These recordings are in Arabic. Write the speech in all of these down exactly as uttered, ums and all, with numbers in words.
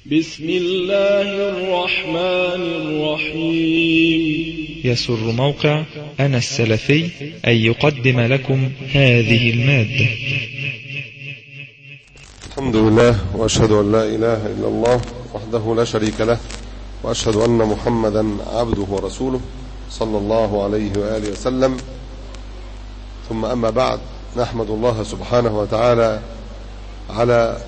بسم الله الرحمن الرحيم. يسر موقع أنا السلفي أن يقدم لكم هذه المادة. الحمد لله، وأشهد أن لا إله إلا الله وحده لا شريك له، وأشهد أن محمدا عبده ورسوله صلى الله عليه وآله وسلم. ثم أما بعد، نحمد الله سبحانه وتعالى على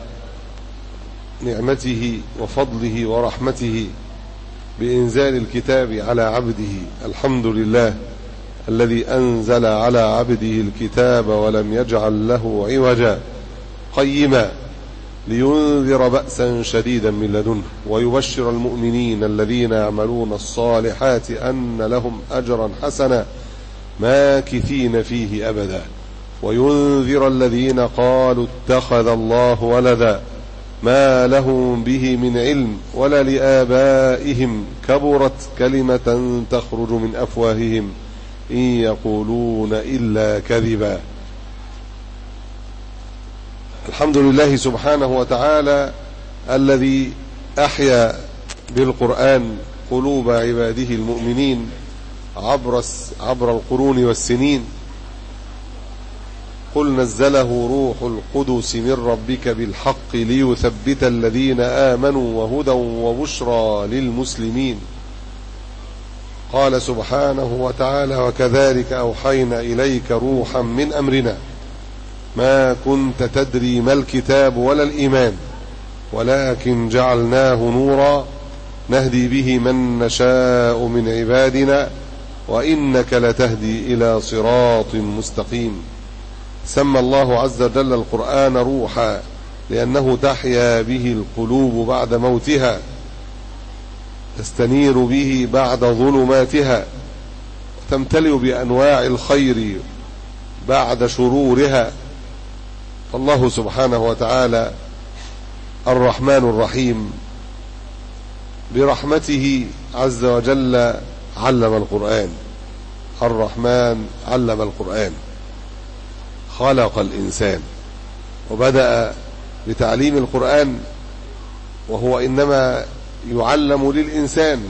نعمته وفضله ورحمته بإنزال الكتاب على عبده. الحمد لله الذي أنزل على عبده الكتاب ولم يجعل له عوجا قيما لينذر بأسا شديدا من لدنه ويبشر المؤمنين الذين يعملون الصالحات أن لهم أجرا حسنا ماكثين فيه أبدا وينذر الذين قالوا اتخذ الله ولدا ما لهم به من علم ولا لآبائهم كبرت كلمة تخرج من أفواههم إن يقولون إلا كذبا. الحمد لله سبحانه وتعالى الذي أحيا بالقرآن قلوب عباده المؤمنين عبر عبر القرون والسنين. قل نزله روح القدس من ربك بالحق ليثبت الذين آمنوا وهدى وبشرى للمسلمين. قال سبحانه وتعالى: وكذلك أوحينا إليك روحا من أمرنا ما كنت تدري ما الكتاب ولا الإيمان ولكن جعلناه نورا نهدي به من نشاء من عبادنا وإنك لتهدي إلى صراط مستقيم. سمى الله عز وجل القرآن روحا لأنه تحيا به القلوب بعد موتها، تستنير به بعد ظلماتها، تمتلئ بأنواع الخير بعد شرورها. فالله سبحانه وتعالى الرحمن الرحيم برحمته عز وجل علم القرآن. الرحمن علم القرآن، خلق الإنسان، وبدأ بتعليم القرآن وهو إنما يعلم للإنسان.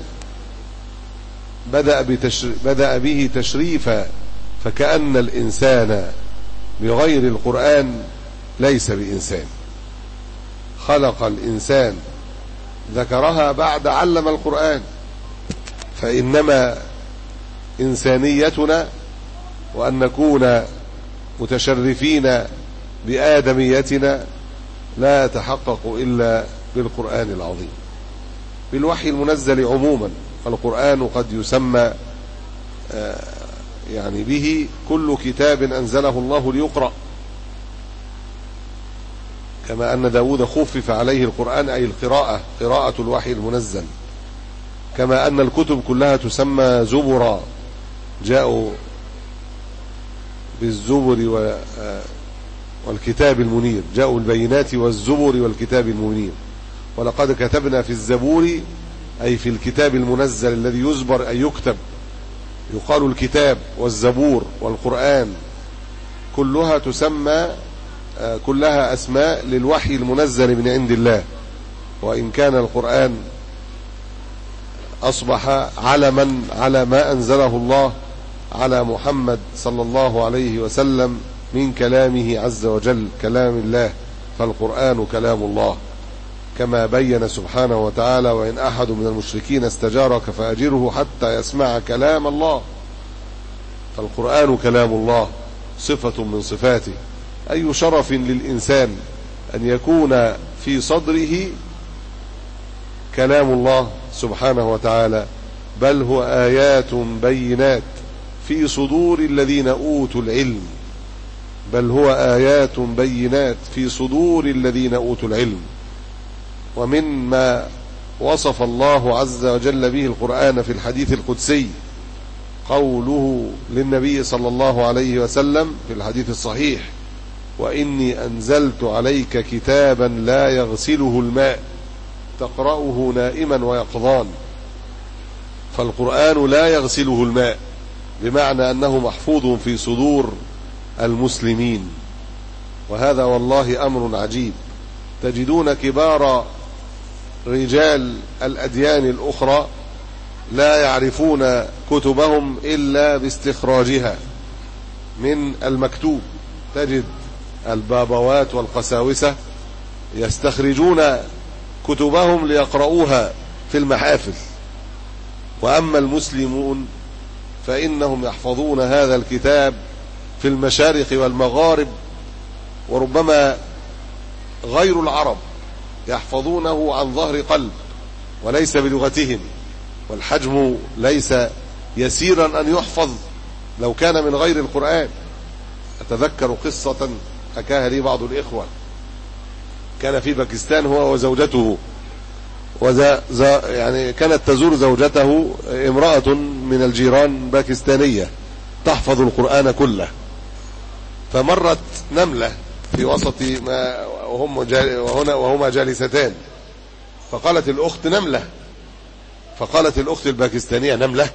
بدأ, بتشر... بدأ به تشريفا، فكأن الإنسان بغير القرآن ليس بإنسان. خلق الإنسان ذكرها بعد علم القرآن، فإنما إنسانيتنا وأن نكون متشرفين بآدميتنا لا يتحقق إلا بالقرآن العظيم، بالوحي المنزل عموما. القرآن قد يسمى يعني به كل كتاب أنزله الله ليقرأ، كما أن داود خفف عليه القرآن أي القراءة، قراءة الوحي المنزل. كما أن الكتب كلها تسمى زبرا، جاءوا بالزبر والكتاب المنير، جاءوا البينات والزبر والكتاب المنير. ولقد كتبنا في الزبور أي في الكتاب المنزل الذي يزبر أي يكتب. يقال الكتاب والزبور والقرآن كلها تسمى كلها أسماء للوحي المنزل من عند الله، وإن كان القرآن أصبح علما على ما أنزله الله على محمد صلى الله عليه وسلم من كلامه عز وجل، كلام الله، فالقرآن كلام الله، كما بين سبحانه وتعالى: وإن أحد من المشركين استجارك فأجره حتى يسمع كلام الله. فالقرآن كلام الله، صفة من صفاته. أي شرف للإنسان أن يكون في صدره كلام الله سبحانه وتعالى، بل هو آيات بينات في صدور الذين أوتوا العلم، بل هو آيات بينات في صدور الذين أوتوا العلم. ومما وصف الله عز وجل به القرآن في الحديث القدسي قوله للنبي صلى الله عليه وسلم في الحديث الصحيح: وإني أنزلت عليك كتابا لا يغسله الماء تقرأه نائما ويقظان. فالقرآن لا يغسله الماء، بمعنى أنه محفوظ في صدور المسلمين. وهذا والله أمر عجيب. تجدون كبار رجال الأديان الأخرى لا يعرفون كتبهم إلا باستخراجها من المكتوب. تجد البابوات والقساوسة يستخرجون كتبهم ليقرؤوها في المحافل، وأما المسلمون فإنهم يحفظون هذا الكتاب في المشارق والمغارب، وربما غير العرب يحفظونه عن ظهر قلب وليس بلغتهم، والحجم ليس يسيرا أن يحفظ لو كان من غير القرآن. أتذكر قصة حكاها لي بعض الإخوة، كان في باكستان هو وزوجته، وذا يعني كانت تزور زوجته امرأة من الجيران باكستانية تحفظ القرآن كله، فمرت نملة في وسط ما وهم وهنا وهما جالستان، فقالت الأخت نملة، فقالت الأخت الباكستانية نملة،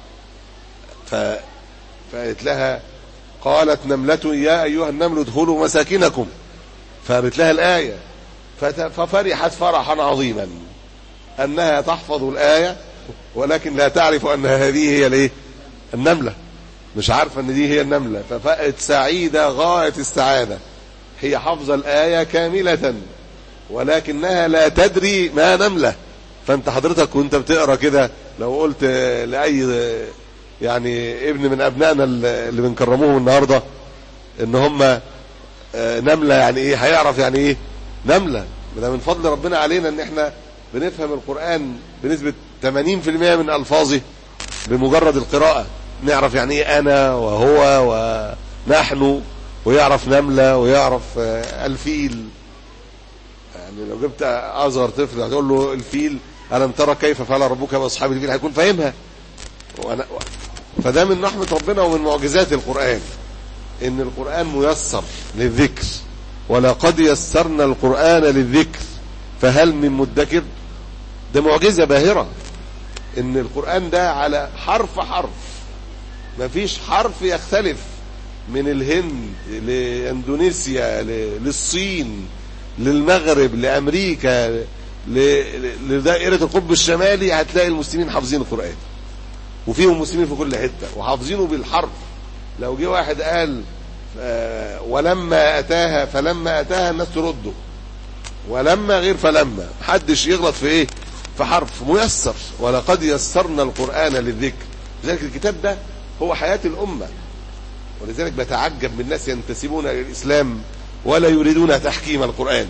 فقالت لها قالت نملة يا أيها النمل ادخلوا مساكنكم، فقالت لها الآية، ففرحت فرحا عظيما أنها تحفظ الآية، ولكن لا تعرف أن هذه هي الايه النملة، مش عارفة أن دي هي النملة، فبقت سعيدة غاية السعادة، هي حفظ الآية كاملة ولكنها لا تدري ما نملة. فأنت حضرتك وانت بتقرأ كده لو قلت لأي يعني ابن من أبنائنا اللي بنكرموهم النهاردة إن هم نملة يعني إيه، هيعرف يعني إيه نملة. ده من فضل ربنا علينا إن إحنا بنفهم القرآن بنسبة ثمانين بالمئة من ألفاظه بمجرد القراءة، نعرف يعني إيه أنا وهو ونحن، ويعرف نملة ويعرف الفيل. يعني لو جبت أصغر طفل هتقول له الفيل ألم ترى كيف فعل ربك بأصحاب الفيل، هيكون فاهمها. وأنا فده من رحمة ربنا ومن معجزات القرآن إن القرآن ميسر للذكر، ولقد يسرنا القرآن للذكر فهل من مدكر. ده معجزة باهرة إن القرآن ده على حرف حرف، مفيش حرف يختلف، من الهند لإندونيسيا للصين للمغرب لأمريكا لدائرة القطب الشمالي، هتلاقي المسلمين حافظين القرآن، وفيهم مسلمين في كل حتة وحافظينه بالحرف. لو جه واحد قال ولما أتاها فلما أتاها الناس ترده، ولما غير فلما، محدش يغلط في ايه في حرف ميسر. ولقد يسرنا القرآن للذكر، لذلك الكتاب ده هو حياة الأمة. ولذلك بتعجب من الناس ينتسبون إلى الإسلام ولا يريدون تحكيم القرآن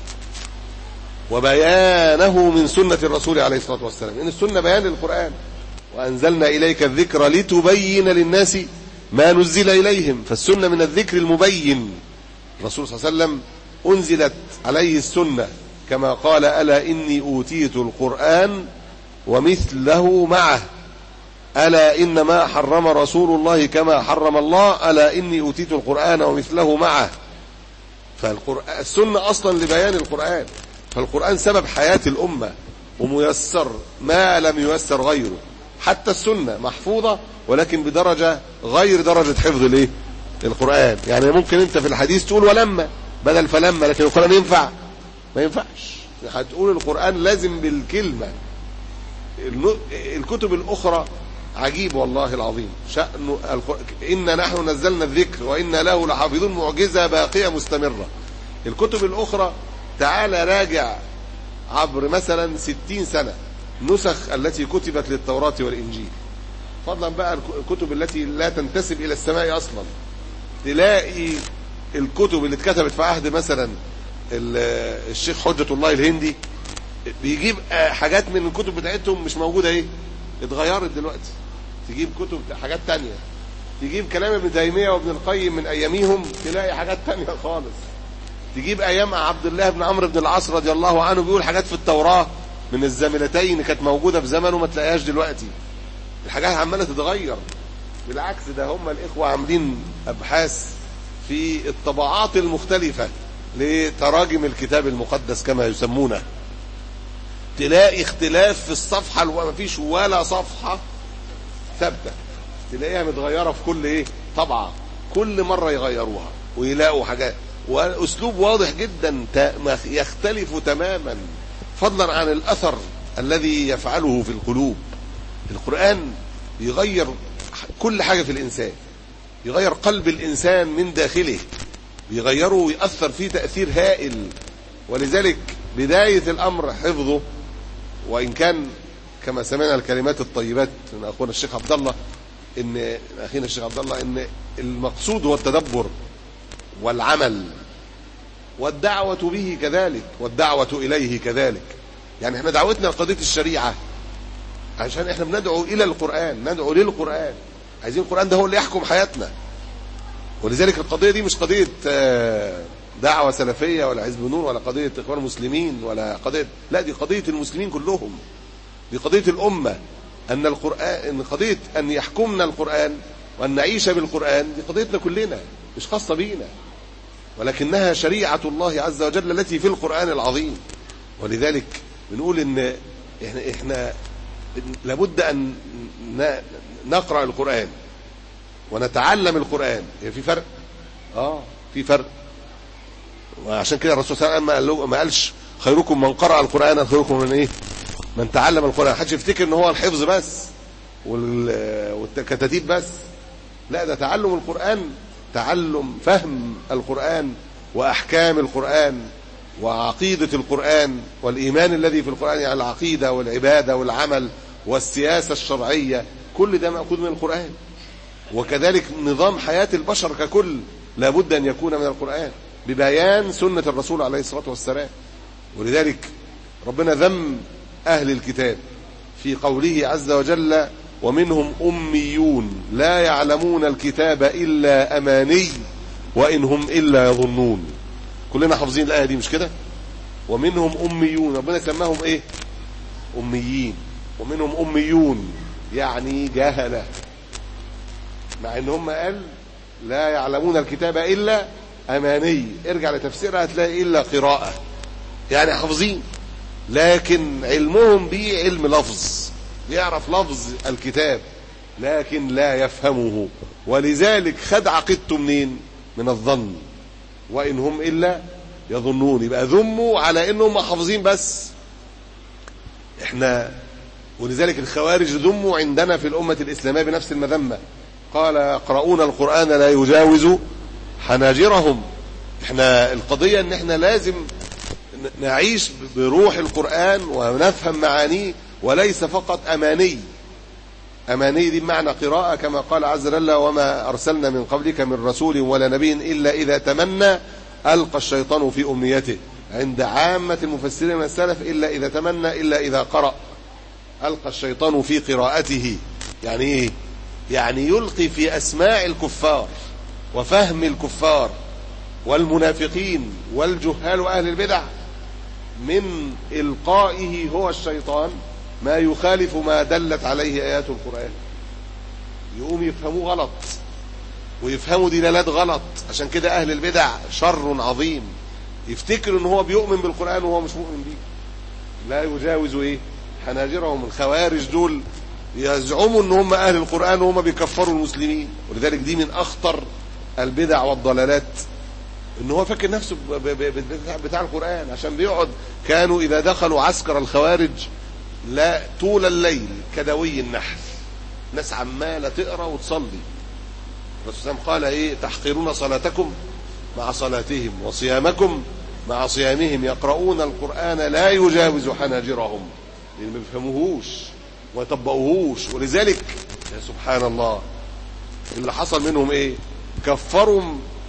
وبيانه من سنة الرسول عليه الصلاة والسلام، إن السنة بيان للقرآن. وأنزلنا إليك الذكر لتبين للناس ما نزل إليهم، فالسنة من الذكر المبين. الرسول صلى الله عليه وسلم أنزلت عليه السنة كما قال ألا إني أوتيت القرآن ومثله معه، ألا إنما حرم رسول الله كما حرم الله، ألا إني أوتيت القرآن ومثله معه. فالسنة أصلا لبيان القرآن، فالقرآن سبب حياة الأمة وميسر ما لم ييسر غيره. حتى السنة محفوظة ولكن بدرجة غير درجة حفظ الايه القرآن. يعني ممكن انت في الحديث تقول ولما بدل فلما، لكن القرآن ينفع ما ينفعش، هتقول القرآن لازم بالكلمة. الكتب الأخرى عجيب والله العظيم شأن القرآن، إن نحن نزلنا الذكر وإنا له لحافظون، معجزة باقية مستمرة. الكتب الأخرى تعال راجع عبر مثلا ستين سنة نسخ التي كتبت للتوراة والإنجيل، فضلا بقى الكتب التي لا تنتسب إلى السماء أصلا. تلاقي الكتب اللي اتكتبت في عهد مثلا الشيخ حجة الله الهندي بيجيب حاجات من الكتب بتاعتهم مش موجودة ايه اتغيرت دلوقتي، تجيب كتب حاجات تانية، تجيب كلام ابن تيمية وابن القيم من اياميهم تلاقي حاجات تانية خالص، تجيب ايام عبد الله بن عمرو بن العاص رضي الله عنه بيقول حاجات في التوراة من الزمنتين كانت موجودة في زمنه ما تلاقيهاش دلوقتي. الحاجات عمالة تتغير، بالعكس ده هم الإخوة عاملين أبحاث في الطبعات المختلفة لتراجم الكتاب المقدس كما يسمونه، تلاقي اختلاف في الصفحة وما فيش ولا صفحة ثابتة، تلاقيها متغيرة في كل ايه طبعة، كل مرة يغيروها ويلاقوا حاجات، وأسلوب واضح جدا يختلف تماما فضلا عن الأثر الذي يفعله في القلوب. القرآن يغير كل حاجة في الإنسان، يغير قلب الإنسان من داخله، يغيره ويأثر فيه تأثير هائل. ولذلك بداية الأمر حفظه، وإن كان كما سمعنا الكلمات الطيبات من أخونا الشيخ عبد الله إن أخينا الشيخ عبد الله إن المقصود هو التدبر والعمل والدعوة به كذلك، والدعوة إليه كذلك. يعني احنا دعوتنا لقضية الشريعة عشان احنا بندعو إلى القرآن، ندعو للقرآن، عايزين القرآن ده هو اللي يحكم حياتنا. ولذلك القضية دي مش قضية دعوة سلفية ولا حزب نور ولا قضية إخوان المسلمين ولا قضية، لا، دي قضية المسلمين كلهم، دي قضية الأمة. أن القرآن، إن قضية أن يحكمنا القرآن وأن نعيش بالقرآن، دي قضيتنا كلنا، مش خاصة بينا، ولكنها شريعة الله عز وجل التي في القرآن العظيم. ولذلك بنقول إن إحنا, إحنا لابد أن نقرأ القرآن ونتعلم القرآن. يعني في فرق، آه في فرق. وعشان كده الرسول صلى الله عليه وسلم ما قالش خيركم من قرأ القرآن خيركم من إيه؟ من تعلم القرآن. حدش يفتكر إن هو الحفظ بس والكتاتيب بس، لا، ده تعلم القرآن، تعلم فهم القرآن وأحكام القرآن وعقيدة القرآن والإيمان الذي في القرآن، يعني العقيدة والعبادة والعمل والسياسة الشرعية، كل ده مأخوذ من القرآن. وكذلك نظام حياة البشر ككل لابد أن يكون من القرآن ببيان سنة الرسول عليه الصلاة والسلام. ولذلك ربنا ذم أهل الكتاب في قوله عز وجل ومنهم أميون لا يعلمون الكتاب إلا أماني وإن هم إلا يظنون. كلنا حافظين الآية دي مش كده؟ ومنهم أميون، ربنا سماهم إيه؟ أميين. ومنهم أميون يعني جهلة، مع إن هم قال لا يعلمون الكتاب إلا أماني. ارجع لتفسيرها هتلاقي إلا قراءة، يعني حافظين لكن علمهم به علم لفظ، يعرف لفظ الكتاب لكن لا يفهمه. ولذلك خد عقيدته منين؟ من الظن، وإن هم إلا يظنون. يبقى ذموا على إنهم حافظين بس. احنا ولذلك الخوارج ذموا عندنا في الأمة الإسلامية بنفس المذمة، قال يقرؤون القرآن لا يجاوز حناجرهم. احنا القضية ان احنا لازم نعيش بروح القرآن ونفهم معانيه، وليس فقط أماني. أماني دي بمعنى قراءة، كما قال عز وجل وما أرسلنا من قبلك من رسول ولا نبي إلا إذا تمنى ألقى الشيطان في أمنيته. عند عامة المفسرين من السلف إلا إذا تمنى إلا إذا قرأ ألقى الشيطان في قراءته. يعني إيه؟ يعني يلقي في أسماع الكفار وفهم الكفار والمنافقين والجهال وأهل البدع من إلقائه هو الشيطان ما يخالف ما دلت عليه آيات القرآن، يقوم يفهموه غلط ويفهموا دلالات غلط. عشان كده أهل البدع شر عظيم، يفتكر ان هو بيؤمن بالقرآن وهو مش مؤمن بيه، لا يجاوز ايه حناجرهم. الخوارج دول يزعموا ان هم اهل القرآن وهم بيكفروا المسلمين. ولذلك دي من اخطر البدع والضلالات، ان هو فاكر نفسه بتاع القرآن. عشان بيقعد، كانوا اذا دخلوا عسكر الخوارج لا طول الليل كدوي النحل، ناس عمالة تقرأ وتصلي. الرسول صلى الله عليه وسلم قال ايه؟ تحقرون صلاتكم مع صلاتهم وصيامكم مع صيامهم، يقرؤون القرآن لا يجاوز حناجرهم، لأن ما بيفهموهوش وما يطبقوهوش. ولذلك يا سبحان الله اللي حصل منهم ايه؟ كفروا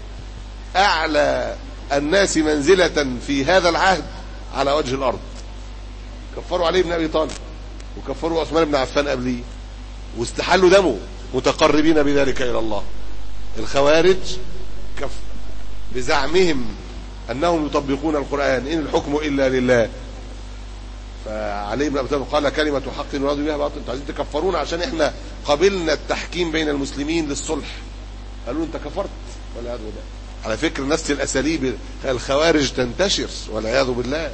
أعلى الناس منزلة في هذا العهد على وجه الأرض. كفروا علي بن أبي طالب، وكفروا عثمان بن عفان قبليه، واستحلوا دمه متقربين بذلك إلى الله. الخوارج كف بزعمهم أنهم يطبقون القرآن، إن الحكم إلا لله. فعلي بن أبي طالب قال كلمة حق نراد بها باطل. انتوا عايزين تكفرونا عشان احنا قبلنا التحكيم بين المسلمين للصلح. قالوا انت كفرت والعياذ بالله. على فكرة نفس الأساليب الخوارج تنتشر والعياذ بالله،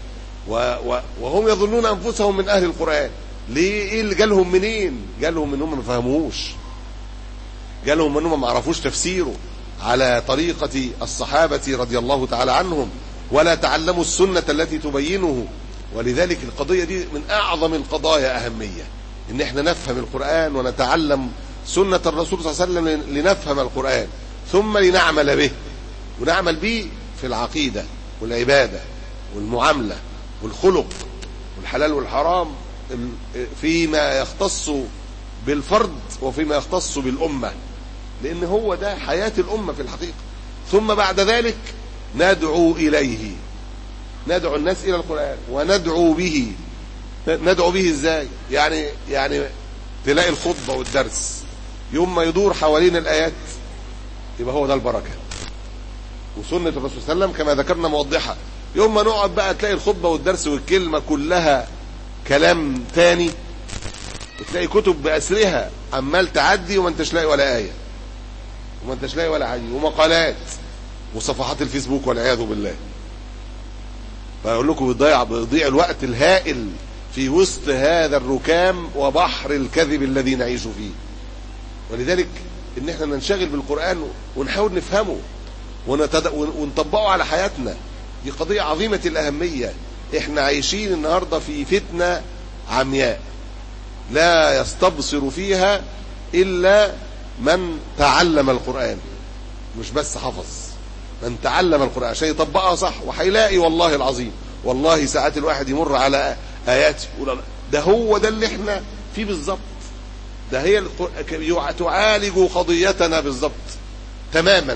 وهم يظنون أنفسهم من أهل القرآن. ليه؟ ايه اللي جالهم منين؟ جالهم من هم ما فهموهوش، جالهم من هم ما عرفوش تفسيره على طريقة الصحابة رضي الله تعالى عنهم، ولا تعلموا السنة التي تبينه ولذلك القضية دي من أعظم القضايا أهمية، إن احنا نفهم القرآن ونتعلم سنة الرسول صلى الله عليه وسلم لنفهم القرآن ثم لنعمل به، ونعمل به في العقيدة والعبادة والمعاملة والخلق والحلال والحرام، فيما يختص بالفرد وفيما يختص بالأمة، لأن هو ده حياة الأمة في الحقيقة. ثم بعد ذلك ندعو إليه، ندعو الناس إلى القرآن وندعو به. ندعو به إزاي؟ يعني يعني تلاقي الخطبة والدرس يوم ما يدور حوالين الآيات، يبقى هو ده البركة. وسنة الرسول صلى الله عليه وسلم كما ذكرنا موضحة، يوم ما نقعد بقى تلاقي الخطبة والدرس والكلمة كلها كلام تاني، وتلاقي كتب بأسرها عمال تعدي وما انتش لاقي ولا آية وما انتش لاقي ولا حاجة، ومقالات وصفحات الفيسبوك والعياذ بالله. فأقول لكم بيضيع بيضيع الوقت الهائل في وسط هذا الركام وبحر الكذب الذي نعيش فيه. ولذلك ان احنا ننشغل بالقرآن ونحاول نفهمه ونطبقه على حياتنا، دي قضية عظيمة الأهمية. احنا عايشين النهاردة في فتنة عمياء لا يستبصر فيها إلا من تعلم القرآن، مش بس حفظ، من تعلم القرآن عشان يطبقها صح. وهيلاقي والله العظيم، والله ساعات الواحد يمر على آيات يقول ده هو ده اللي احنا فيه بالظبط، ده هي تعالج قضيتنا بالظبط تماما.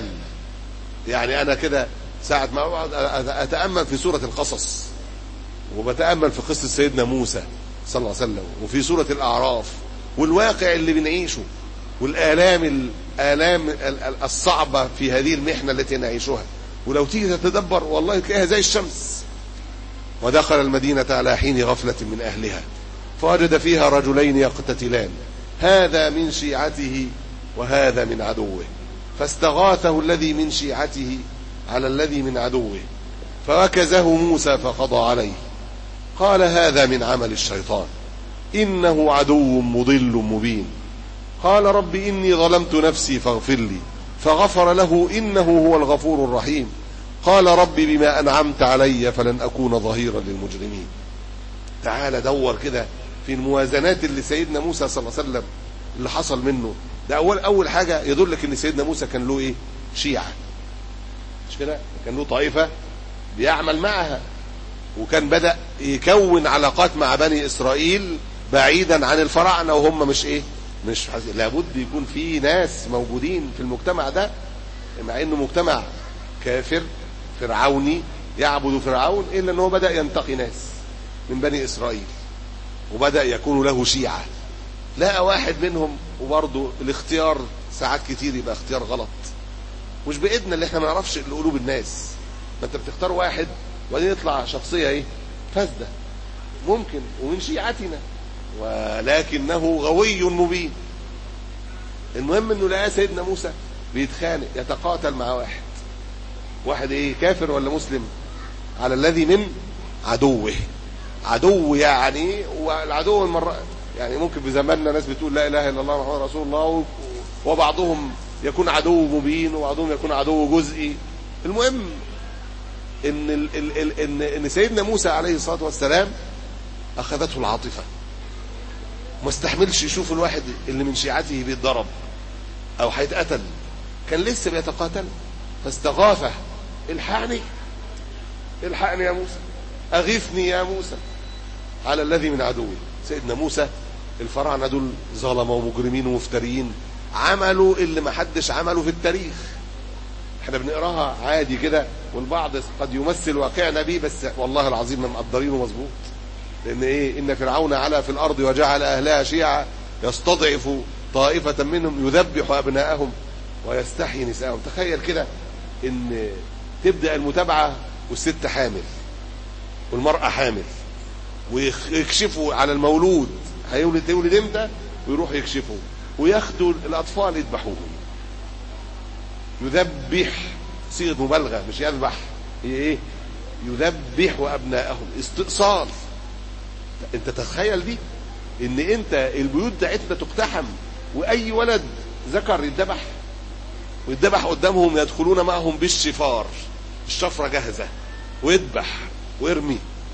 يعني أنا كده ساعة ما أقعد أتأمل في سورة القصص وبتأمل في قصة سيدنا موسى صلى الله عليه وسلم وفي سورة الأعراف والواقع اللي بنعيشه والآلام الآلام الصعبة في هذه المحنة التي نعيشها، ولو تيجي تتدبر والله تلاقيها زي الشمس. ودخل المدينة على حين غفلة من أهلها فوجد فيها رجلين يقتتلان هذا من شيعته وهذا من عدوه فاستغاثه الذي من شيعته على الذي من عدوه فوكزه موسى فقضى عليه قال هذا من عمل الشيطان إنه عدو مضل مبين قال رب إني ظلمت نفسي فاغفر لي فغفر له إنه هو الغفور الرحيم قال رب بما أنعمت علي فلن أكون ظهيرا للمجرمين. تعال دور كده في الموازنات اللي سيدنا موسى صلى الله عليه وسلم اللي حصل منه ده. أول أول حاجة يدلك إن سيدنا موسى كان له إيه؟ شيعة، مش كده؟ كان له طائفة بيعمل معها، وكان بدأ يكون علاقات مع بني إسرائيل بعيدا عن الفراعنة وهم مش إيه؟ مش لابد يكون في ناس موجودين في المجتمع ده، مع إنه مجتمع كافر فرعوني يعبد فرعون، إلا أنه بدأ ينتقي ناس من بني إسرائيل وبدأ يكون له شيعة. لقى واحد منهم، وبرضه الاختيار ساعات كتير يبقى اختيار غلط، مش بإيدنا اللي احنا ما نعرفش قلوب الناس. ما انت بتختار واحد وبعدين يطلع شخصية ايه فاسدة ممكن ومن شيعتنا ولكنه غوي مبين. المهم انه لقى سيدنا موسى بيتخانق يتقاتل مع واحد واحد ايه كافر ولا مسلم على الذي من عدوه. عدو يعني والعدو المرة يعني ممكن في زماننا ناس بتقول لا اله الا الله محمد رسول الله، وبعضهم يكون عدو مبين وبعضهم يكون عدو جزئي. المهم ان ال ال ال ان ان سيدنا موسى عليه الصلاه والسلام اخذته العاطفه، ما استحملش يشوف الواحد اللي من شيعته بيتضرب او هيتقتل، كان لسه بيتقاتل فاستغاثه الحقني الحقني يا موسى اغثني يا موسى على الذي من عدوه. سيدنا موسى الفراعنه دول ظلمه ومجرمين ومفتريين، عملوا اللي ما حدش عمله في التاريخ. احنا بنقراها عادي كده والبعض قد يمثل واقعنا بيه، بس والله العظيم ما مقدرينه مظبوط. لان ايه؟ ان فرعون علا في الارض وجعل اهلها شيعا يستضعف طائفة منهم يذبح ابناءهم ويستحيي نساءهم. تخيل كده ان تبدأ المتابعة والست حامل والمرأة حامل ويكشفوا على المولود هيولد يولد امتى، ويروحوا يكشفوا وياخدوا الاطفال يذبحوهم. يذبح صيغه مبالغه مش يذبح، هي ايه؟ يذبح ابناءهم استئصال. انت تتخيل دي ان انت البيوت بتاعتنا تقتحم واي ولد ذكر يذبح ويذبح قدامهم، يدخلون معهم بالشفار، الشفره جاهزه ويذبح ويرمي.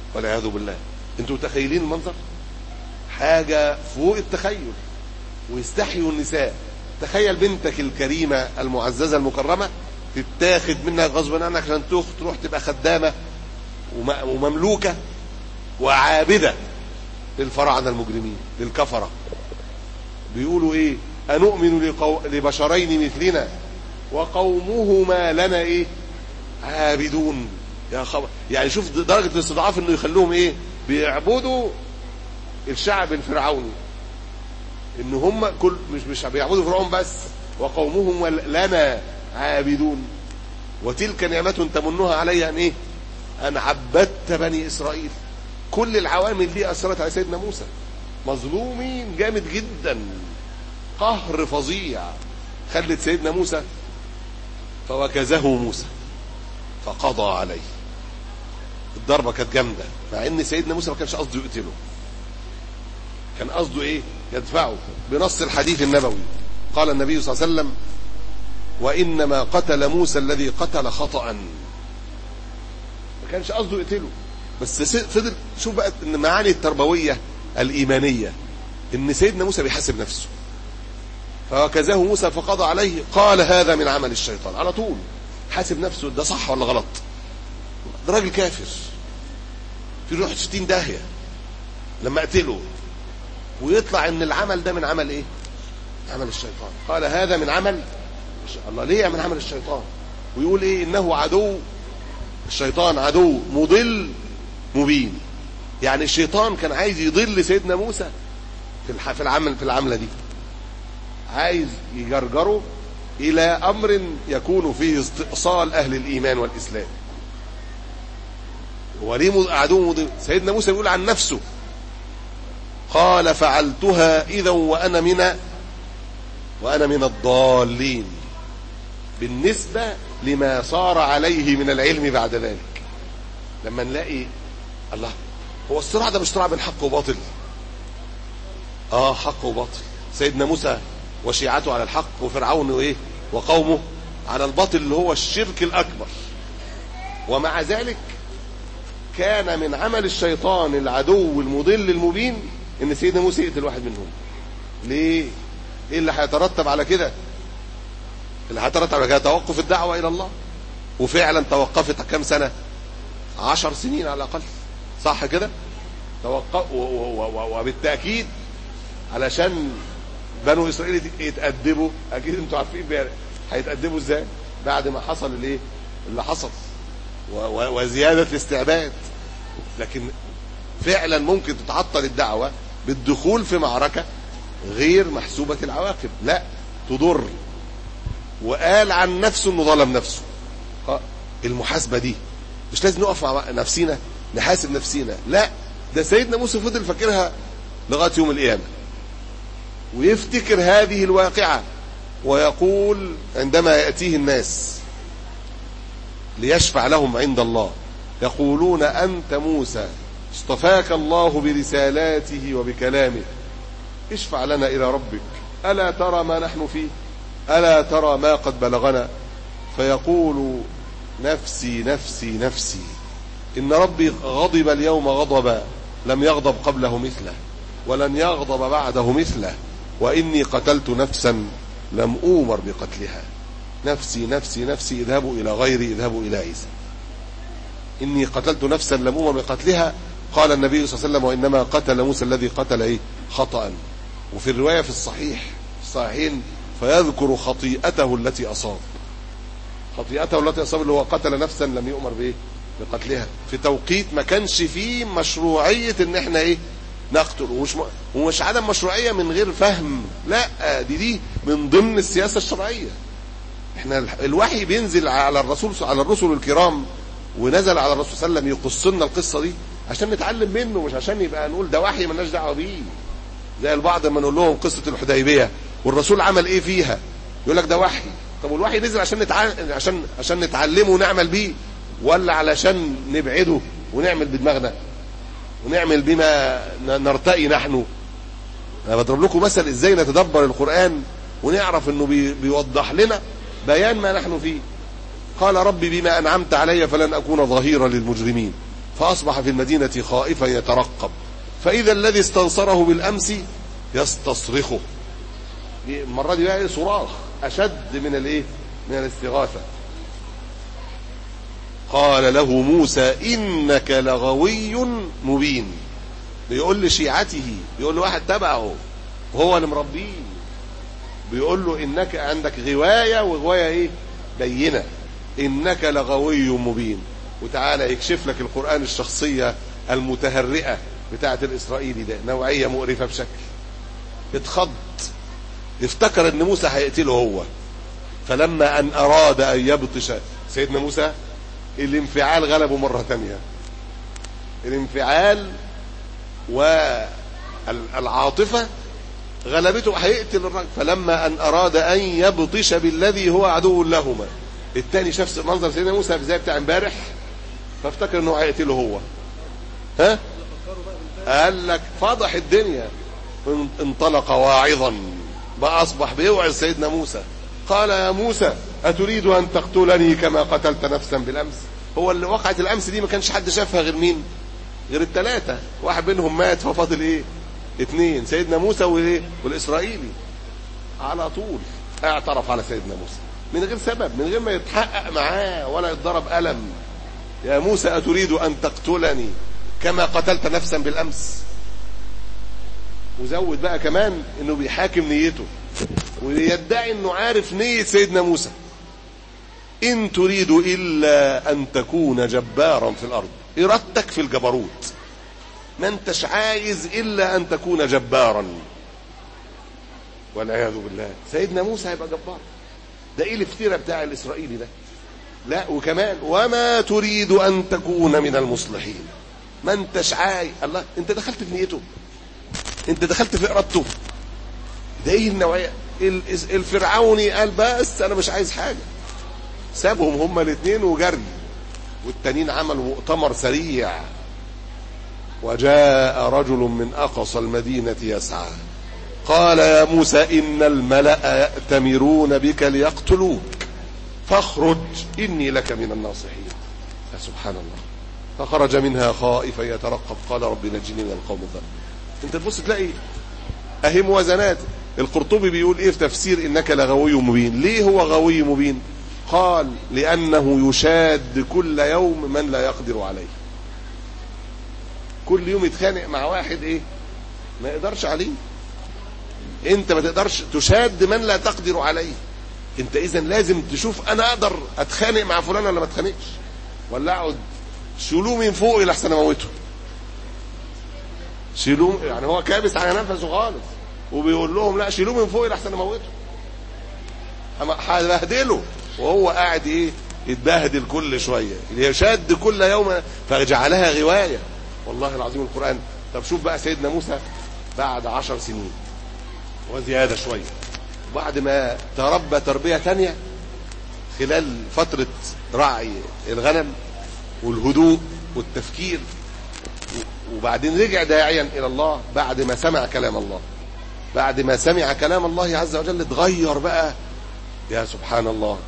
والعياذ بالله. انتوا متخيلين المنظر؟ حاجة فوق التخيل. ويستحيوا النساء. تخيل بنتك الكريمة المعززة المكرمة تتاخد منها غصبا عنك عشان تروح تبقى خدامة ومملوكة وعابدة للفراعنة المجرمين للكفرة. بيقولوا ايه؟ أنؤمن لقو... لبشرين مثلنا وقومهما لنا ايه؟ عابدون. يا خبر، يعني شوف درجة الاستضعاف انه يخلوهم ايه؟ بيعبدوا الشعب الفرعوني. ان هم كل مش مش بيعبدوا فرعون بس، وقومهم لنا عابدون. وتلك نعمة تمنها علي ان ايه؟ ان عبدت بني اسرائيل. كل العوامل دي اثرت على سيدنا موسى. مظلومين جامد جدا، قهر فظيع خلت سيدنا موسى فوكزه موسى فقضى عليه. الضربة كانت جامدة، مع ان سيدنا موسى ما كانش قصده يقتله، كان قصده ايه؟ يدفعه. بنص الحديث النبوي قال النبي صلى الله عليه وسلم: وانما قتل موسى الذي قتل خطأ. ما كانش قصده يقتله، بس فضل. شوف بقى ان معاني التربوية الإيمانية ان سيدنا موسى بيحاسب نفسه. فوكزه موسى فقضى عليه. قال: هذا من عمل الشيطان. على طول حاسب نفسه، ده صح ولا غلط؟ ده راجل كافر في روح ستين داهية لما اقتله، ويطلع ان العمل ده من عمل ايه؟ عمل الشيطان. قال: هذا من عمل الله. ليه من عمل الشيطان؟ ويقول ايه؟ انه عدو، الشيطان عدو مضل مبين. يعني الشيطان كان عايز يضل سيدنا موسى في في العمل في العملة دي، عايز يجرجره الى امر يكون فيه استئصال اهل الايمان والاسلام. وليه عدو مضل؟ سيدنا موسى بيقول عن نفسه: قال: فعلتها اذا وانا من وانا من الضالين، بالنسبة لما صار عليه من العلم بعد ذلك. لما نلاقي الله، هو الصراع ده مش صراع بين حق وباطل؟ اه حق وباطل. سيدنا موسى وشيعته على الحق، وفرعون وايه وقومه على الباطل اللي هو الشرك الاكبر. ومع ذلك كان من عمل الشيطان العدو المضل المبين ان سيدنا موسى يقتل واحد منهم. ليه؟ ايه اللي هيترتب على كده؟ اللي هيترتب على كده توقف الدعوة الى الله. وفعلا توقفت كم سنة؟ عشر سنين على الاقل، صح كده؟ توقف. وبالتأكيد علشان بنو اسرائيل يتأدبوا، اكيد انتوا عارفين هيتأدبوا ازاي بعد ما حصل الايه اللي حصل وزيادة الاستعباد. لكن فعلا ممكن تتعطل الدعوة بالدخول في معركة غير محسوبة العواقب، لا تضر. وقال عن نفسه انه ظلم نفسه. المحاسبة دي مش لازم نقف مع نفسينا نحاسب نفسينا، لا، ده سيدنا موسى فضل فاكرها لغاية يوم القيامة، ويفتكر هذه الواقعة ويقول عندما يأتيه الناس ليشفع لهم عند الله يقولون: أنت موسى اصطفاك الله برسالاته وبكلامه، اشفع لنا إلى ربك، ألا ترى ما نحن فيه، ألا ترى ما قد بلغنا. فيقول: نفسي نفسي نفسي، إن ربي غضب اليوم غضبا لم يغضب قبله مثله ولن يغضب بعده مثله، وإني قتلت نفسا لم أؤمر بقتلها، نفسي نفسي نفسي، اذهبوا إلى غيري، اذهبوا إلى عيسى. إني قتلت نفسا لم أؤمر بقتلها. قال النبي صلى الله عليه وسلم: وإنما قتل موسى الذي قتل إيه؟ خطأ. وفي الرواية في الصحيح الصحيحين: فيذكر خطيئته التي أصاب، خطيئته التي أصاب اللي هو قتل نفسا لم يؤمر بإيه؟ بقتلها، في توقيت ما كانش فيه مشروعية ان احنا ايه نقتل. ومش, م... ومش عدم مشروعية من غير فهم، لا، دي دي من ضمن السياسة الشرعية. احنا الوحي بينزل على الرسول على الرسل الكرام، ونزل على الرسول صلى الله عليه وسلم يقص لنا القصة دي عشان نتعلم منه، مش عشان يبقى نقول ده وحي مالناش دعوة بيه. زي البعض لما نقول لهم قصة الحديبية والرسول عمل ايه فيها، يقول لك ده وحي. طب والوحي نزل عشان نتع... عشان عشان نتعلمه ونعمل بيه، ولا علشان نبعده ونعمل بدماغنا ونعمل بما نرتقي نحن؟ انا بضرب لكم مثل ازاي نتدبر القرآن ونعرف انه بي... بيوضح لنا بيان ما نحن فيه. قال: ربي بما انعمت علي فلن اكون ظهيرا للمجرمين، فأصبح في المدينة خائفا يترقب، فإذا الذي استنصره بالأمس يستصرخه. المرة دي بقى صراخ أشد من الايه من الاستغاثة. قال له موسى إنك لغوي مبين. بيقول لشيعته، بيقول له واحد تبعه وهو اللي مربيه، بيقول له إنك عندك غواية، وغواية إيه بينة، إنك لغوي مبين. وتعالى يكشف لك القرآن الشخصية المتهرئة بتاعة الإسرائيلي ده، نوعية مقرفة بشكل. اتخض، افتكر ان موسى هيقتله هو. فلما ان اراد ان يبطش سيدنا موسى، الانفعال غلبه مرة تانية، الانفعال والعاطفة غلبته، هيقتل الرجل. فلما ان اراد ان يبطش بالذي هو عدو لهما، التاني شاف منظر سيدنا موسى زي بتاع امبارح، فافتكر انه هيقتله هو. ها قال لك فضح الدنيا. انطلق واعظا، بقى اصبح بيوعظ سيدنا موسى. قال يا موسى اتريد ان تقتلني كما قتلت نفسا بالامس؟ هو اللي وقعت الامس دي ما كانش حد شافها غير مين؟ غير الثلاثه، واحد منهم مات ففاضل ايه؟ اثنين، سيدنا موسى وايه؟ والاسرائيلي. على طول اعترف على سيدنا موسى من غير سبب، من غير ما يتحقق معاه ولا يتضرب ألم. يا موسى أتريد أن تقتلني كما قتلت نفسا بالأمس؟ وزود بقى كمان انه بيحاكم نيته، ويدعي انه عارف نية سيدنا موسى. ان تريد الا ان تكون جبارا في الارض، ارادتك في الجبروت، ما انتش عايز الا ان تكون جبارا. والعياذ بالله، سيدنا موسى هيبقى جبار؟ ده ايه الافتراء بتاع الاسرائيلي ده؟ لا، وكمان وما تريد ان تكون من المصلحين، ما انتش عايز. الله، انت دخلت في نيته، انت دخلت في ارادته. ده ايه النوعيه؟ الفرعوني قال بس انا مش عايز حاجه، سابهم هما الاثنين وجري، والتانيين عملوا مؤتمر سريع. وجاء رجل من اقصى المدينه يسعى قال يا موسى ان الملأ يأتمرون بك ليقتلوك فاخرج اني لك من الناصحين. سبحان الله. فخرج منها خائفا يترقب قال رب نجني من القوم الظالمين. انت تبص تلاقي اهي موازنات. القرطبي بيقول ايه في تفسير انك لغوي مبين؟ ليه هو غوي مبين؟ قال لانه يشاد كل يوم من لا يقدر عليه. كل يوم يتخانق مع واحد ايه ما يقدرش عليه. انت ما تقدرش تشاد من لا تقدر عليه. انت اذا لازم تشوف انا اقدر اتخانق مع فلان ولا ما اتخانقش، ولا اقعد شيلوه من فوق الى احسن اموته. شيلوه، يعني هو كابس على نفسه خالص وبيقول لهم لا شيلوه من فوق الى احسن اموته، هبهدله، وهو قاعد ايه يتبهدل كل شويه، يشاد كل يوم، فجعلها غوايه. والله العظيم القرآن. طب شوف بقى سيدنا موسى بعد عشر سنين وزياده شويه، وبعد ما تربى تربيه ثانيه خلال فتره رعي الغنم والهدوء والتفكير، وبعدين رجع داعيا الى الله بعد ما سمع كلام الله. بعد ما سمع كلام الله عز وجل اتغير بقى. يا سبحان الله،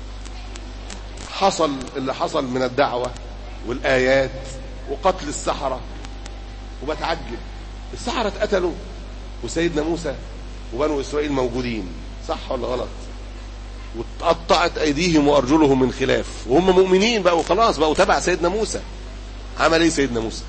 حصل اللي حصل من الدعوة والآيات وقتل السحرة. وبتعجب، السحرة اتقتلوا وسيدنا موسى وبنو إسرائيل موجودين، صح ولا غلط؟ واتقطعت أيديهم وأرجلهم من خلاف، وهم مؤمنين بقوا خلاص، بقوا تبع سيدنا موسى. عمل ايه سيدنا موسى؟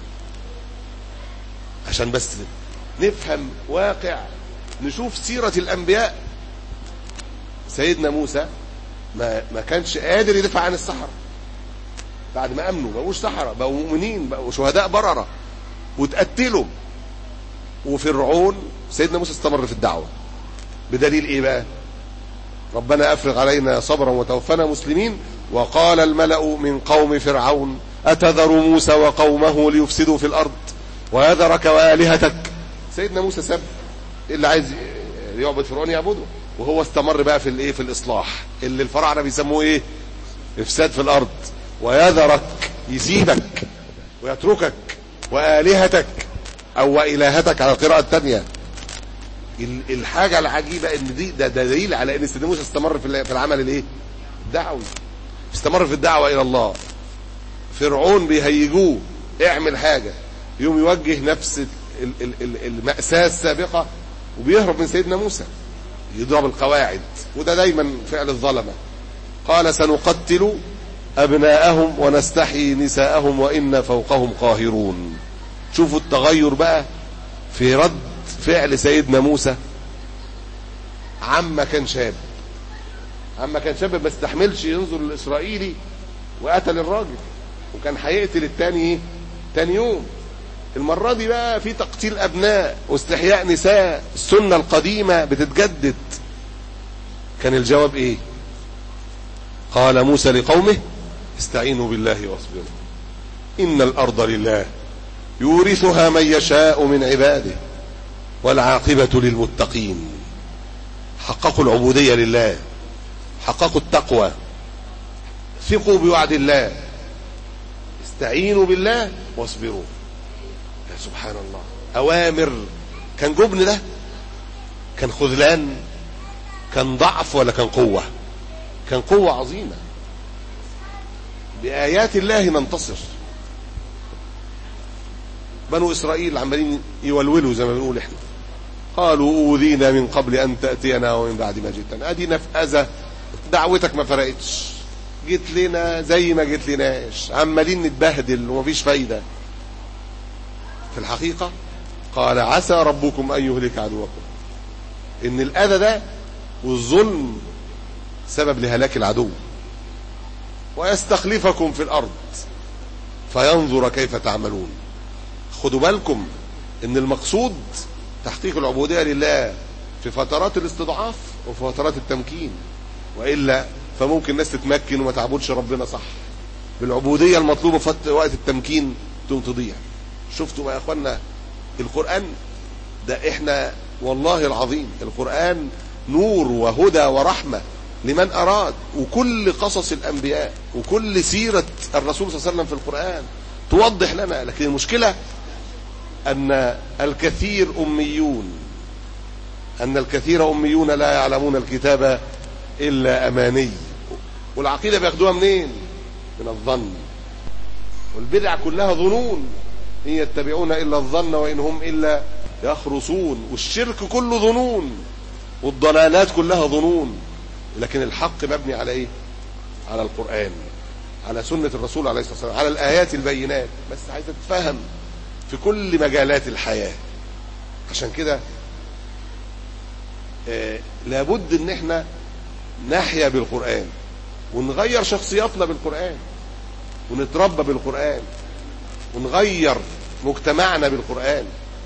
عشان بس نفهم واقع، نشوف سيرة الأنبياء. سيدنا موسى ما ما كانش قادر يدافع عن السحرة. بعد ما امنوا بقوش سحرة، بقوا مؤمنين، بقوا شهداء بررة وتقتلوا. وفرعون، سيدنا موسى استمر في الدعوة. بدليل ايه بقى؟ ربنا افرغ علينا صبرا وتوفنا مسلمين. وقال الملأ من قوم فرعون أتذر موسى وقومه ليفسدوا في الأرض ويذرك وآلهتك. سيدنا موسى سب اللي عايز يعبد فرعون يعبده، وهو استمر بقى في الايه في الاصلاح اللي الفراعنه بيسموه ايه افساد في الارض. ويذرك، يسيبك ويتركك، وآلهتك او وإلهتك على القراءه الثانيه. الحاجه العجيبه ان دي ده دليل على ان سيدنا موسى استمر في في العمل الايه الدعوي، استمر في الدعوه الى الله. فرعون بيهيجوه اعمل حاجة، يوم يوجه نفس المأساة السابقة وبيهرب من سيدنا موسى يضرب القواعد. وده دايما فعل الظلمة. قال سنقتل أبناءهم ونستحيي نساءهم وإنا فوقهم قاهرون. شوفوا التغير بقى في رد فعل سيدنا موسى. عما كان شاب عما كان شاب ما استحملش ينظر الإسرائيلي وقتل الراجل، وكان هيقتل التاني تاني يوم. المرة دي بقى في تقتيل أبناء واستحياء نساء، السنة القديمة بتتجدد. كان الجواب إيه؟ قال موسى لقومه استعينوا بالله واصبروا إن الأرض لله يورثها من يشاء من عباده والعاقبة للمتقين. حققوا العبودية لله، حققوا التقوى، ثقوا بوعد الله، استعينوا بالله واصبروا. يا سبحان الله، أوامر. كان جبن ده؟ كان خذلان؟ كان ضعف ولا كان قوة؟ كان قوة عظيمة. بآيات الله ننتصر. بنو إسرائيل عمالين يولولوا زي ما بنقول احنا، قالوا أوذينا من قبل أن تأتينا ومن بعد ما جئتنا. أدينا في أذى، دعوتك ما فرقتش، جيت لنا زي ما جيت لناش، عمالين نتبهدل ومفيش فايدة. في الحقيقة قال عسى ربكم أن يهلك عدوكم. إن الأذى ده والظلم سبب لهلاك العدو، ويستخلفكم في الأرض فينظر كيف تعملون. خدوا بالكم إن المقصود تحقيق العبودية لله في فترات الاستضعاف وفي فترات التمكين، وإلا فممكن الناس تتمكن وما تعبدش ربنا صح. بالعبودية المطلوبة في وقت التمكين تقوم تضيع. شفتوا بقى يا اخوانا القرآن ده؟ احنا والله العظيم القرآن نور وهدى ورحمة لمن أراد، وكل قصص الأنبياء وكل سيرة الرسول صلى الله عليه وسلم في القرآن توضح لنا. لكن المشكلة أن الكثير أميون أن الكثير أميون لا يعلمون الكتاب إلا أماني. والعقيدة بياخدوها منين؟ من الظن. والبدع كلها ظنون، إن يتبعون إلا الظن وإن هم إلا يخرصون. والشرك كله ظنون، والضلالات كلها ظنون. لكن الحق مبني على إيه؟ على القرآن، على سنة الرسول عليه الصلاة والسلام، على الآيات البينات. بس عايزة تتفهم في كل مجالات الحياة. عشان كده آه لابد ان احنا نحيا بالقرآن، ونغير شخصياتنا بالقرآن، ونتربى بالقرآن، ونغير مجتمعنا بالقرآن.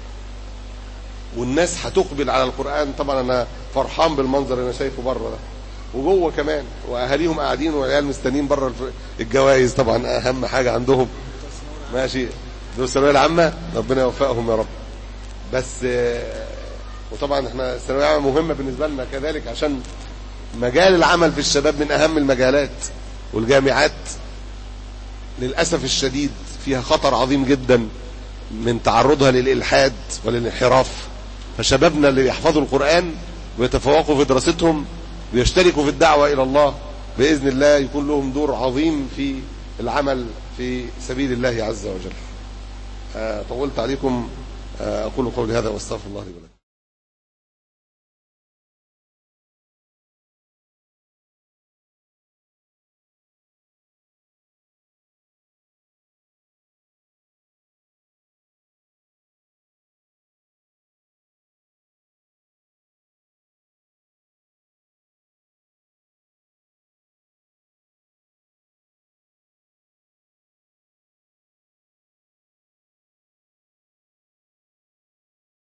والناس هتقبل على القرآن. طبعا انا فرحان بالمنظر اللي انا شايفه بره ده، وجوه كمان، واهاليهم قاعدين والعيال مستنيين بره الجوائز. طبعا اهم حاجة عندهم ماشي دول الثانوية العامة، ربنا يوفقهم يا رب. بس وطبعا احنا الثانوية العامة مهمة بالنسبة لنا كذلك، عشان مجال العمل في الشباب من اهم المجالات. والجامعات للأسف الشديد فيها خطر عظيم جدا من تعرضها للإلحاد وللانحراف. فشبابنا اللي يحفظوا القرآن ويتفوقوا في دراستهم ويشتركوا في الدعوة إلى الله بإذن الله يكون لهم دور عظيم في العمل في سبيل الله عز وجل. طولت عليكم. أقول قولي هذا واستغفر الله لي ولكم.